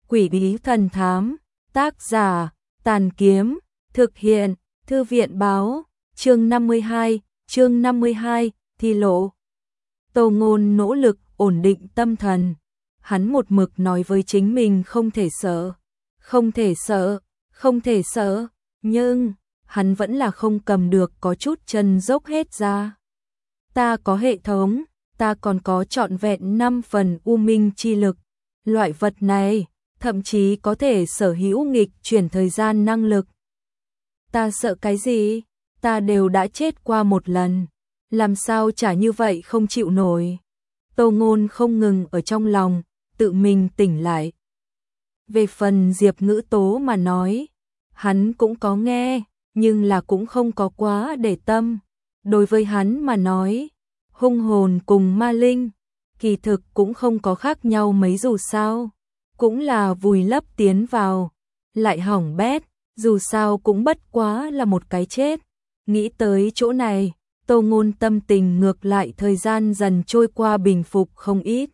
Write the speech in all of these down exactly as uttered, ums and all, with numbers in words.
Quỷ bí thần thám, tác giả, Tàn Kiếm, thực hiện, Thư viện báo, chương năm mươi hai, chương năm mươi hai, thi lộ. Tô Ngôn nỗ lực ổn định tâm thần, hắn một mực nói với chính mình không thể sợ, không thể sợ, không thể sợ, nhưng hắn vẫn là không cầm được, có chút chân dốc hết ra. Ta có hệ thống, ta còn có trọn vẹn năm phần u minh chi lực, loại vật này thậm chí có thể sở hữu nghịch chuyển thời gian năng lực. Ta sợ cái gì? Ta đều đã chết qua một lần, làm sao chả như vậy không chịu nổi. Tô Ngôn không ngừng ở trong lòng tự mình tỉnh lại. Về phần Diệp Ngữ Tố mà nói, hắn cũng có nghe, nhưng là cũng không có quá để tâm. Đối với hắn mà nói, hung hồn cùng ma linh kỳ thực cũng không có khác nhau mấy, dù sao cũng là vùi lấp tiến vào, lại hỏng bét, dù sao cũng bất quá là một cái chết. Nghĩ tới chỗ này, Tô Ngôn tâm tình ngược lại thời gian dần trôi qua bình phục không ít.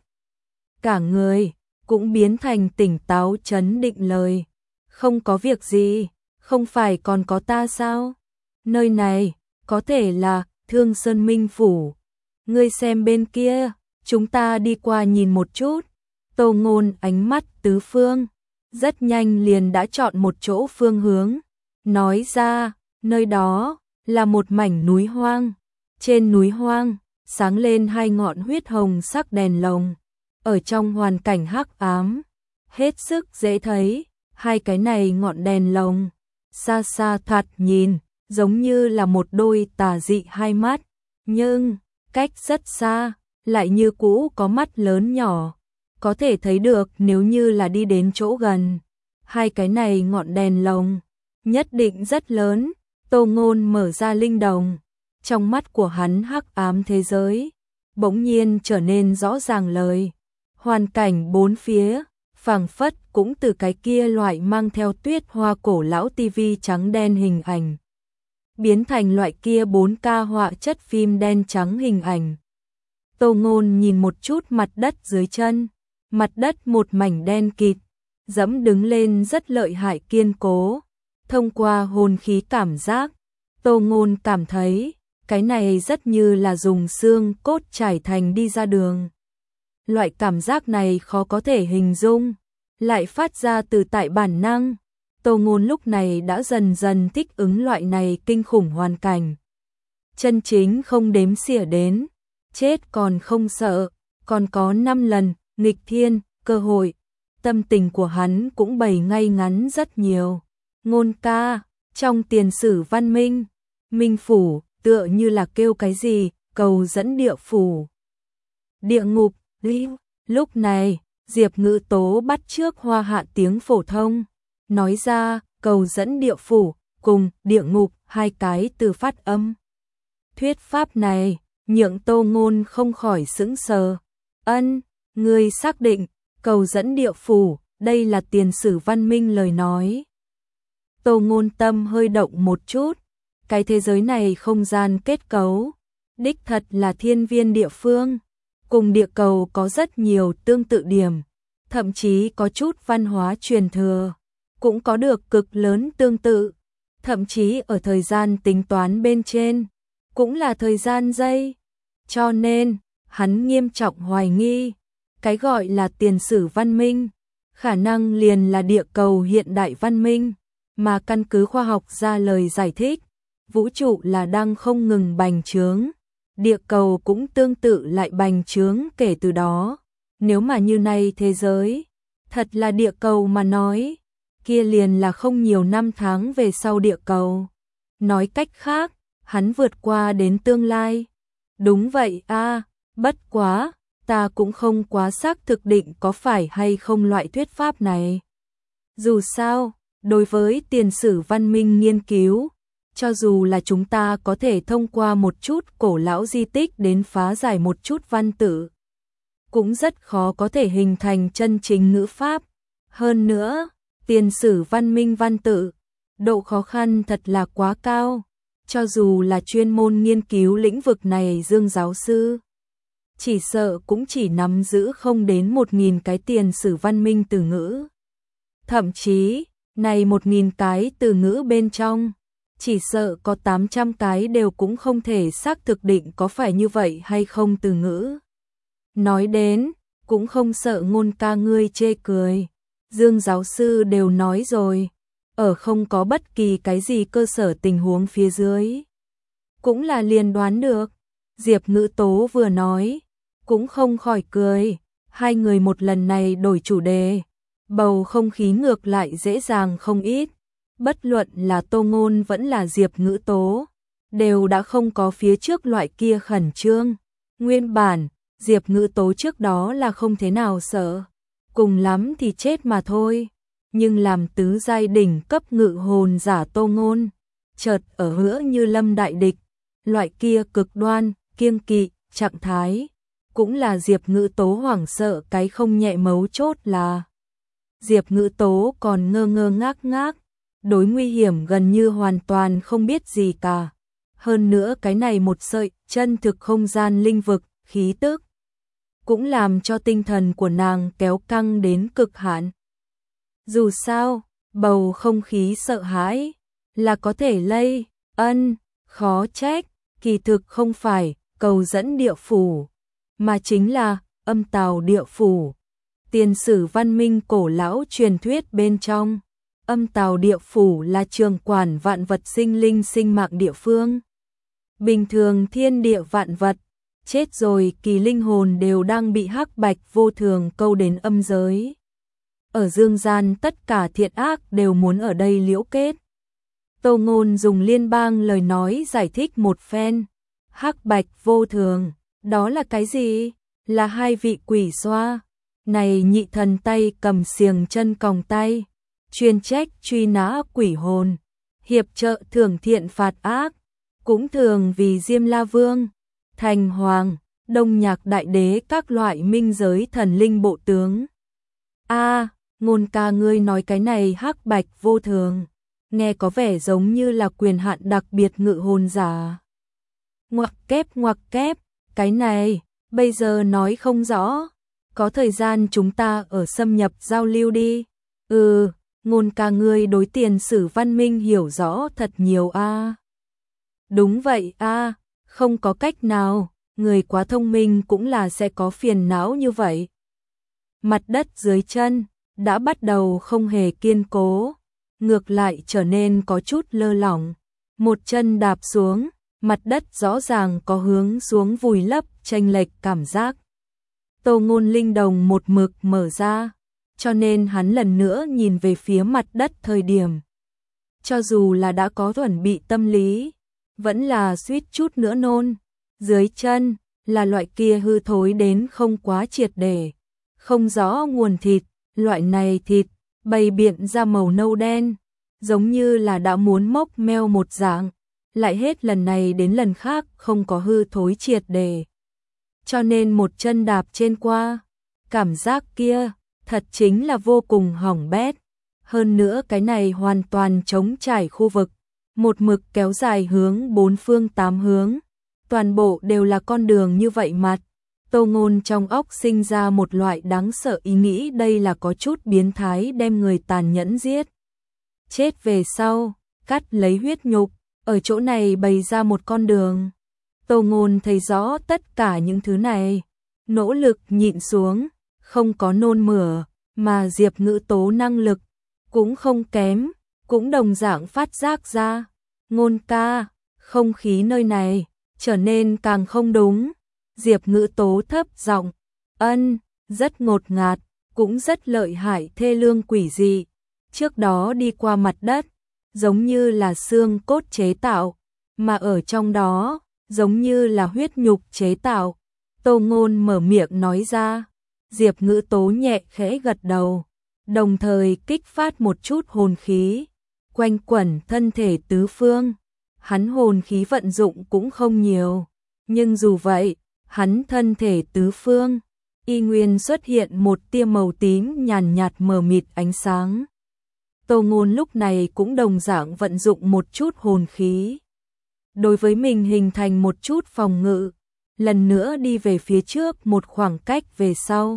Cả người cũng biến thành tỉnh táo trấn định lời. Không có việc gì, không phải còn có ta sao? Nơi này có thể là Thương Sơn Minh Phủ. Ngươi xem bên kia, chúng ta đi qua nhìn một chút. Tô Ngôn ánh mắt tứ phương, rất nhanh liền đã chọn một chỗ phương hướng. Nói ra, nơi đó là một mảnh núi hoang. Trên núi hoang, sáng lên hai ngọn huyết hồng sắc đèn lồng. Ở trong hoàn cảnh hắc ám, hết sức dễ thấy, hai cái này ngọn đèn lồng, xa xa thoạt nhìn, giống như là một đôi tà dị hai mắt. Nhưng, cách rất xa, lại như cũ có mắt lớn nhỏ. Có thể thấy được nếu như là đi đến chỗ gần, hai cái này ngọn đèn lồng nhất định rất lớn. Tô Ngôn mở ra linh đồng, trong mắt của hắn hắc ám thế giới bỗng nhiên trở nên rõ ràng lời. Hoàn cảnh bốn phía phảng phất cũng từ cái kia loại mang theo tuyết hoa cổ lão tivi trắng đen hình ảnh biến thành loại kia bốn K họa chất phim đen trắng hình ảnh. Tô Ngôn nhìn một chút mặt đất dưới chân, mặt đất một mảnh đen kịt, dẫm đứng lên rất lợi hại kiên cố. Thông qua hồn khí cảm giác, Tô Ngôn cảm thấy cái này rất như là dùng xương cốt trải thành đi ra đường. Loại cảm giác này khó có thể hình dung, lại phát ra từ tại bản năng. Tô Ngôn lúc này đã dần dần thích ứng loại này kinh khủng hoàn cảnh. Chân chính không đếm xỉa đến, chết còn không sợ, còn có năm lần nghịch thiên cơ hội. Tâm tình của hắn cũng bày ngay ngắn rất nhiều. Ngôn ca, trong tiền sử văn minh, Minh Phủ tựa như là kêu cái gì, cầu dẫn địa phủ. Địa ngục, lưu. Lúc này, Diệp Ngữ Tố bắt chước Hoa Hạ tiếng phổ thông, nói ra cầu dẫn địa phủ cùng địa ngục hai cái từ phát âm. Thuyết pháp này nhượng Tô Ngôn không khỏi sững sờ. Ân, ngươi xác định cầu dẫn địa phủ, đây là tiền sử văn minh lời nói. Tô Ngôn tâm hơi động một chút, cái thế giới này không gian kết cấu đích thật là thiên viên địa phương, cùng địa cầu có rất nhiều tương tự điểm, thậm chí có chút văn hóa truyền thừa, cũng có được cực lớn tương tự, thậm chí ở thời gian tính toán bên trên, cũng là thời gian giây. Cho nên, hắn nghiêm trọng hoài nghi, cái gọi là tiền sử văn minh, khả năng liền là địa cầu hiện đại văn minh, mà căn cứ khoa học ra lời giải thích, vũ trụ là đang không ngừng bành trướng, địa cầu cũng tương tự lại bành trướng kể từ đó. Nếu mà như này thế giới, thật là địa cầu mà nói, kia liền là không nhiều năm tháng về sau địa cầu. Nói cách khác, hắn vượt qua đến tương lai. Đúng vậy a, à, bất quá, ta cũng không quá xác thực định có phải hay không loại thuyết pháp này. Dù sao, đối với tiền sử văn minh nghiên cứu, cho dù là chúng ta có thể thông qua một chút cổ lão di tích đến phá giải một chút văn tự, cũng rất khó có thể hình thành chân chính ngữ pháp. Hơn nữa, tiền sử văn minh văn tự, độ khó khăn thật là quá cao. Cho dù là chuyên môn nghiên cứu lĩnh vực này Dương giáo sư, chỉ sợ cũng chỉ nắm giữ không đến một nghìn cái tiền sử văn minh từ ngữ. Thậm chí, này một nghìn cái từ ngữ bên trong, chỉ sợ có tám trăm cái đều cũng không thể xác thực định có phải như vậy hay không từ ngữ. Nói đến, cũng không sợ Ngôn ca ngươi chê cười. Dương giáo sư đều nói rồi, ở không có bất kỳ cái gì cơ sở tình huống phía dưới. Cũng là liền đoán được. Diệp Ngữ Tố vừa nói, cũng không khỏi cười. Hai người một lần này đổi chủ đề, bầu không khí ngược lại dễ dàng không ít. Bất luận là Tô Ngôn vẫn là Diệp Ngữ Tố, đều đã không có phía trước loại kia khẩn trương. Nguyên bản, Diệp Ngữ Tố trước đó là không thế nào sợ, cùng lắm thì chết mà thôi. Nhưng làm tứ giai đỉnh cấp ngự hồn giả Tô Ngôn, chợt ở hứa như lâm đại địch, loại kia cực đoan, kiêng kỵ, trạng thái, cũng là Diệp Ngữ Tố hoảng sợ cái không nhẹ. Mấu chốt là Diệp Ngữ Tố còn ngơ ngơ ngác ngác, đối nguy hiểm gần như hoàn toàn không biết gì cả. Hơn nữa cái này một sợi chân thực không gian linh vực, khí tức, cũng làm cho tinh thần của nàng kéo căng đến cực hạn. Dù sao, bầu không khí sợ hãi là có thể lây, ân, khó trách, kỳ thực không phải cầu dẫn địa phủ, mà chính là âm tào địa phủ. Tiền sử văn minh cổ lão truyền thuyết bên trong, âm tào địa phủ là trường quản vạn vật sinh linh sinh mạng địa phương. Bình thường thiên địa vạn vật, chết rồi kỳ linh hồn đều đang bị hắc bạch vô thường câu đến âm giới. Ở dương gian tất cả thiện ác đều muốn ở đây liễu kết. Tô Ngôn dùng liên bang lời nói giải thích một phen. Hắc bạch vô thường, đó là cái gì? Là hai vị quỷ xoa. Này nhị thần tay cầm xiềng chân còng tay, chuyên trách truy nã quỷ hồn, hiệp trợ thưởng thiện phạt ác, cũng thường vì Diêm La Vương, Thành Hoàng, Đông Nhạc Đại Đế các loại minh giới thần linh bộ tướng. A, à, Ngôn ca ngươi nói cái này hắc bạch vô thường, nghe có vẻ giống như là quyền hạn đặc biệt ngự hồn giả. Ngoặc kép ngoặc kép, cái này, bây giờ nói không rõ, có thời gian chúng ta ở xâm nhập giao lưu đi. Ừ, Ngôn ca ngươi đối tiền sử văn minh hiểu rõ thật nhiều a. À. Đúng vậy a, à, không có cách nào, người quá thông minh cũng là sẽ có phiền não như vậy. Mặt đất dưới chân đã bắt đầu không hề kiên cố, ngược lại trở nên có chút lơ lỏng. Một chân đạp xuống, mặt đất rõ ràng có hướng xuống vùi lấp, chênh lệch cảm giác. Tô Ngôn linh đồng một mực mở ra, cho nên hắn lần nữa nhìn về phía mặt đất thời điểm. Cho dù là đã có chuẩn bị tâm lý, vẫn là suýt chút nữa nôn. Dưới chân là loại kia hư thối đến không quá triệt để, không rõ nguồn thịt, loại này thịt bày biện ra màu nâu đen, giống như là đã muốn mốc meo một dạng, lại hết lần này đến lần khác không có hư thối triệt để. Cho nên một chân đạp trên qua, cảm giác kia thật chính là vô cùng hỏng bét. Hơn nữa cái này hoàn toàn trống trải khu vực, một mực kéo dài hướng bốn phương tám hướng, toàn bộ đều là con đường như vậy mặt. Tô Ngôn trong óc sinh ra một loại đáng sợ ý nghĩ, đây là có chút biến thái đem người tàn nhẫn giết. Chết về sau, cắt lấy huyết nhục, ở chỗ này bày ra một con đường. Tô Ngôn thấy rõ tất cả những thứ này, nỗ lực nhịn xuống, không có nôn mửa, mà Diệp Ngữ Tố năng lực cũng không kém, cũng đồng dạng phát giác ra. Ngôn ca, không khí nơi này trở nên càng không đúng. Diệp Ngữ Tố thấp giọng, ân, rất ngột ngạt, cũng rất lợi hại, thê lương quỷ dị. Trước đó đi qua mặt đất, giống như là xương cốt chế tạo, mà ở trong đó, giống như là huyết nhục chế tạo. Tô Ngôn mở miệng nói ra, Diệp Ngữ Tố nhẹ khẽ gật đầu, đồng thời kích phát một chút hồn khí, quanh quẩn thân thể tứ phương. Hắn hồn khí vận dụng cũng không nhiều, nhưng dù vậy, hắn thân thể tứ phương, y nguyên xuất hiện một tia màu tím nhàn nhạt mờ mịt ánh sáng. Tô Ngôn lúc này cũng đồng dạng vận dụng một chút hồn khí. Đối với mình hình thành một chút phòng ngự, lần nữa đi về phía trước một khoảng cách về sau.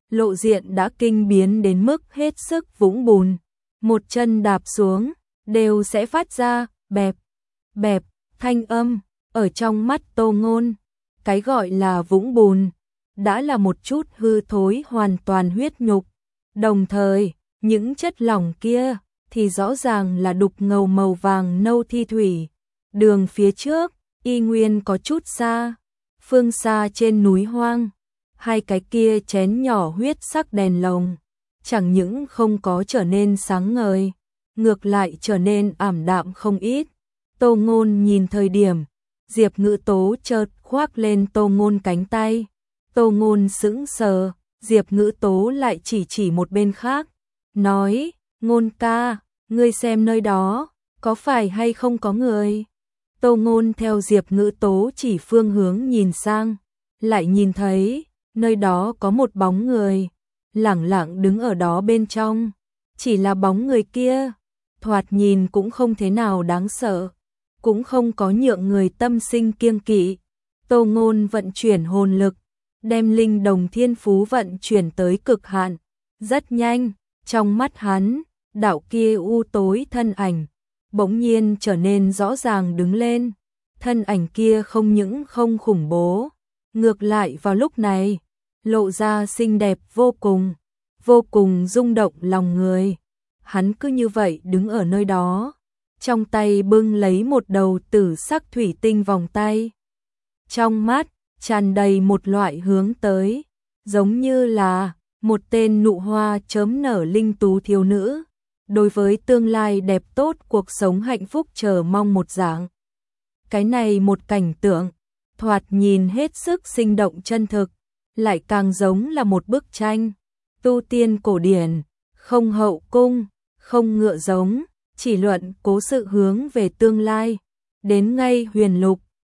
lộ diện đã kinh biến đến mức hết sức vũng bùn. Một chân đạp xuống, đều sẽ phát ra bẹp, bẹp, thanh âm. Ở trong mắt Tô Ngôn, cái gọi là vũng bùn, đã là một chút hư thối hoàn toàn huyết nhục. Đồng thời, những chất lỏng kia thì rõ ràng là đục ngầu màu vàng nâu thi thủy. Đường phía trước, y nguyên có chút xa, phương xa trên núi hoang, hai cái kia chén nhỏ huyết sắc đèn lồng, chẳng những không có trở nên sáng ngời, ngược lại trở nên ảm đạm không ít. Tô Ngôn nhìn thời điểm, Diệp Ngữ Tố chợt khoác lên Tô Ngôn cánh tay. Tô Ngôn sững sờ, Diệp Ngữ Tố lại chỉ chỉ một bên khác, nói, Ngôn ca, ngươi xem nơi đó, có phải hay không có người? Tô Ngôn theo Diệp Ngữ Tố chỉ phương hướng nhìn sang, lại nhìn thấy, nơi đó có một bóng người, lẳng lặng đứng ở đó bên trong. Chỉ là bóng người kia, thoạt nhìn cũng không thế nào đáng sợ, cũng không có nhượng người tâm sinh kiêng kỵ. Tô Ngôn vận chuyển hồn lực, đem linh đồng thiên phú vận chuyển tới cực hạn. Rất nhanh, trong mắt hắn, đạo kia u tối thân ảnh, bỗng nhiên trở nên rõ ràng đứng lên. Thân ảnh kia không những không khủng bố, ngược lại vào lúc này, lộ ra xinh đẹp vô cùng, vô cùng rung động lòng người. Hắn cứ như vậy đứng ở nơi đó, trong tay bưng lấy một đầu tử sắc thủy tinh vòng tay. Trong mắt, tràn đầy một loại hướng tới, giống như là một tên nụ hoa chớm nở linh tú thiếu nữ, đối với tương lai đẹp tốt cuộc sống hạnh phúc chờ mong một dạng. Cái này một cảnh tượng, thoạt nhìn hết sức sinh động chân thực, lại càng giống là một bức tranh tu tiên cổ điển, không hậu cung, không ngựa giống, chỉ luận cố sự hướng về tương lai, đến ngay huyền lục,